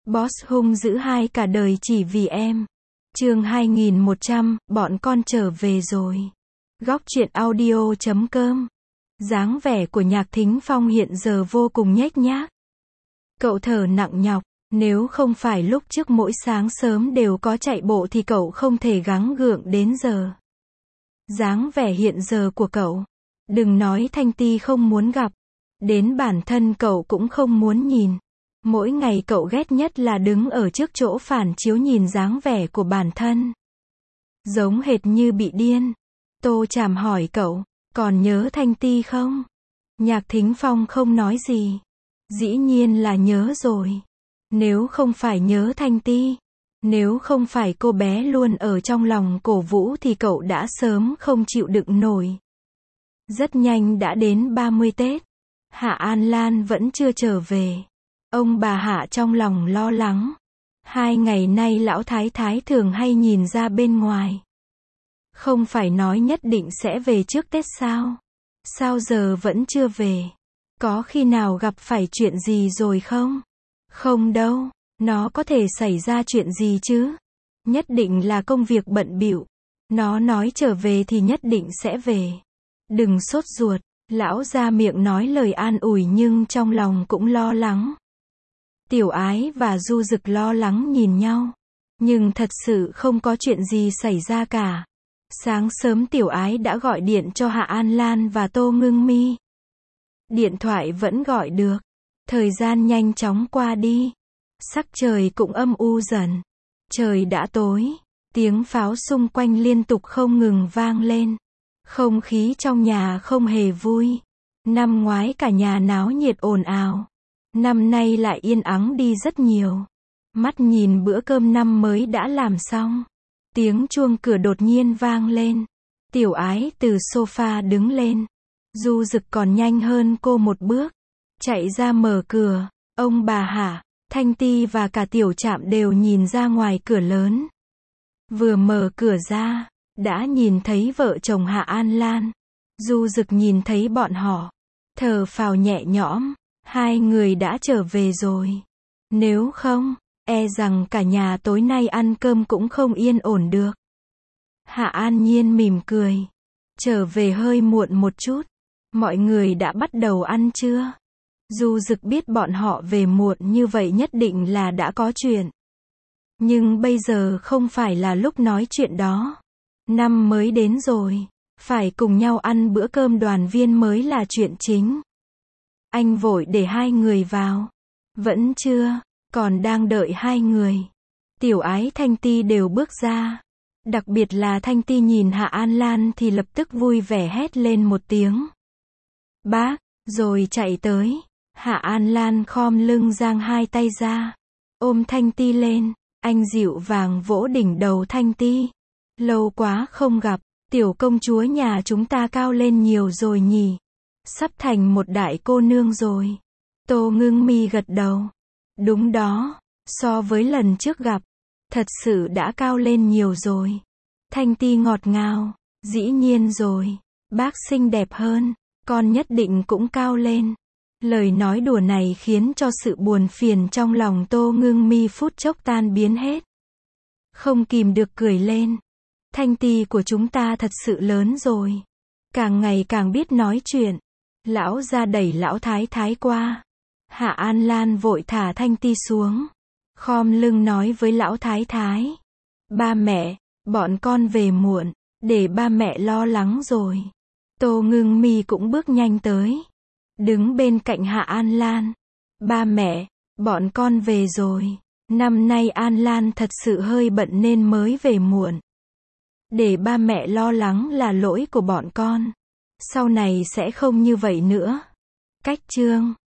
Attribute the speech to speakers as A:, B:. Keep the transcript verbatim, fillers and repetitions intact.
A: Boss hung dữ hai cả đời chỉ vì em. Chương hai nghìn một trăm, bọn con trở về rồi. Góc truyện audio chấm com. Dáng vẻ của Nhạc Thính Phong hiện giờ vô cùng nhếch nhác. Cậu thở nặng nhọc, nếu không phải lúc trước mỗi sáng sớm đều có chạy bộ thì cậu không thể gắng gượng đến giờ. Dáng vẻ hiện giờ của cậu, đừng nói Thanh Ti không muốn gặp, đến bản thân cậu cũng không muốn nhìn. Mỗi ngày cậu ghét nhất là đứng ở trước chỗ phản chiếu nhìn dáng vẻ của bản thân. Giống hệt như bị điên. Tô Tràm hỏi cậu, còn nhớ Thanh Ti không? Nhạc Thính Phong không nói gì. Dĩ nhiên là nhớ rồi. Nếu không phải nhớ Thanh Ti, nếu không phải cô bé luôn ở trong lòng cổ vũ thì cậu đã sớm không chịu đựng nổi. Rất nhanh đã đến ba mươi Tết. Hạ An Lan vẫn chưa trở về. Ông bà Hạ trong lòng lo lắng. Hai ngày nay lão thái thái thường hay nhìn ra bên ngoài. Không phải nói nhất định sẽ về trước Tết sao? Sao giờ vẫn chưa về? Có khi nào gặp phải chuyện gì rồi không? Không đâu, nó có thể xảy ra chuyện gì chứ? Nhất định là công việc bận bịu. Nó nói trở về thì nhất định sẽ về. Đừng sốt ruột. Lão ra miệng nói lời an ủi nhưng trong lòng cũng lo lắng. Tiểu Ái và Du Dực lo lắng nhìn nhau. Nhưng thật sự không có chuyện gì xảy ra cả. Sáng sớm Tiểu Ái đã gọi điện cho Hạ An Lan và Tô Ngưng Mi. Điện thoại vẫn gọi được. Thời gian nhanh chóng qua đi. Sắc trời cũng âm u dần. Trời đã tối. Tiếng pháo xung quanh liên tục không ngừng vang lên. Không khí trong nhà không hề vui. Năm ngoái cả nhà náo nhiệt ồn ào. Năm nay lại yên ắng đi rất nhiều. Mắt nhìn bữa cơm năm mới đã làm xong. Tiếng chuông cửa đột nhiên vang lên. Tiểu Ái từ sofa đứng lên. Du Dực còn nhanh hơn cô một bước. Chạy ra mở cửa. Ông bà Hạ, Thanh Ti và cả Tiểu Trạm đều nhìn ra ngoài cửa lớn. Vừa mở cửa ra, đã nhìn thấy vợ chồng Hạ An Lan. Du Dực nhìn thấy bọn họ, thở phào nhẹ nhõm. Hai người đã trở về rồi. Nếu không, e rằng cả nhà tối nay ăn cơm cũng không yên ổn được. Hạ An Nhiên mỉm cười. Trở về hơi muộn một chút. Mọi người đã bắt đầu ăn chưa? Du Dực biết bọn họ về muộn như vậy nhất định là đã có chuyện. Nhưng bây giờ không phải là lúc nói chuyện đó. Năm mới đến rồi. Phải cùng nhau ăn bữa cơm đoàn viên mới là chuyện chính. Anh vội để hai người vào. Vẫn chưa, còn đang đợi hai người. Tiểu Ái Thanh Ti đều bước ra. Đặc biệt là Thanh Ti nhìn Hạ An Lan thì lập tức vui vẻ hét lên một tiếng. Bác, rồi chạy tới. Hạ An Lan khom lưng giang hai tay ra. Ôm Thanh Ti lên. Anh dịu vàng vỗ đỉnh đầu Thanh Ti. Lâu quá không gặp, tiểu công chúa nhà chúng ta cao lên nhiều rồi nhỉ. Sắp thành một đại cô nương rồi. Tô Ngưng Mi gật đầu. Đúng đó, so với lần trước gặp, thật sự đã cao lên nhiều rồi. Thanh Ti ngọt ngào. Dĩ nhiên rồi, bác xinh đẹp hơn, con nhất định cũng cao lên. Lời nói đùa này khiến cho sự buồn phiền trong lòng Tô Ngưng Mi phút chốc tan biến hết. Không kìm được cười lên. Thanh Ti của chúng ta thật sự lớn rồi. Càng ngày càng biết nói chuyện. Lão ra đẩy lão thái thái qua. Hạ An Lan vội thả Thanh Ti xuống. Khom lưng nói với lão thái thái. Ba mẹ, bọn con về muộn, để ba mẹ lo lắng rồi. Tô Ngưng Mi cũng bước nhanh tới. Đứng bên cạnh Hạ An Lan. Ba mẹ, bọn con về rồi. Năm nay An Lan thật sự hơi bận nên mới về muộn. Để ba mẹ lo lắng là lỗi của bọn con. Sau này sẽ không như vậy nữa. Cách chương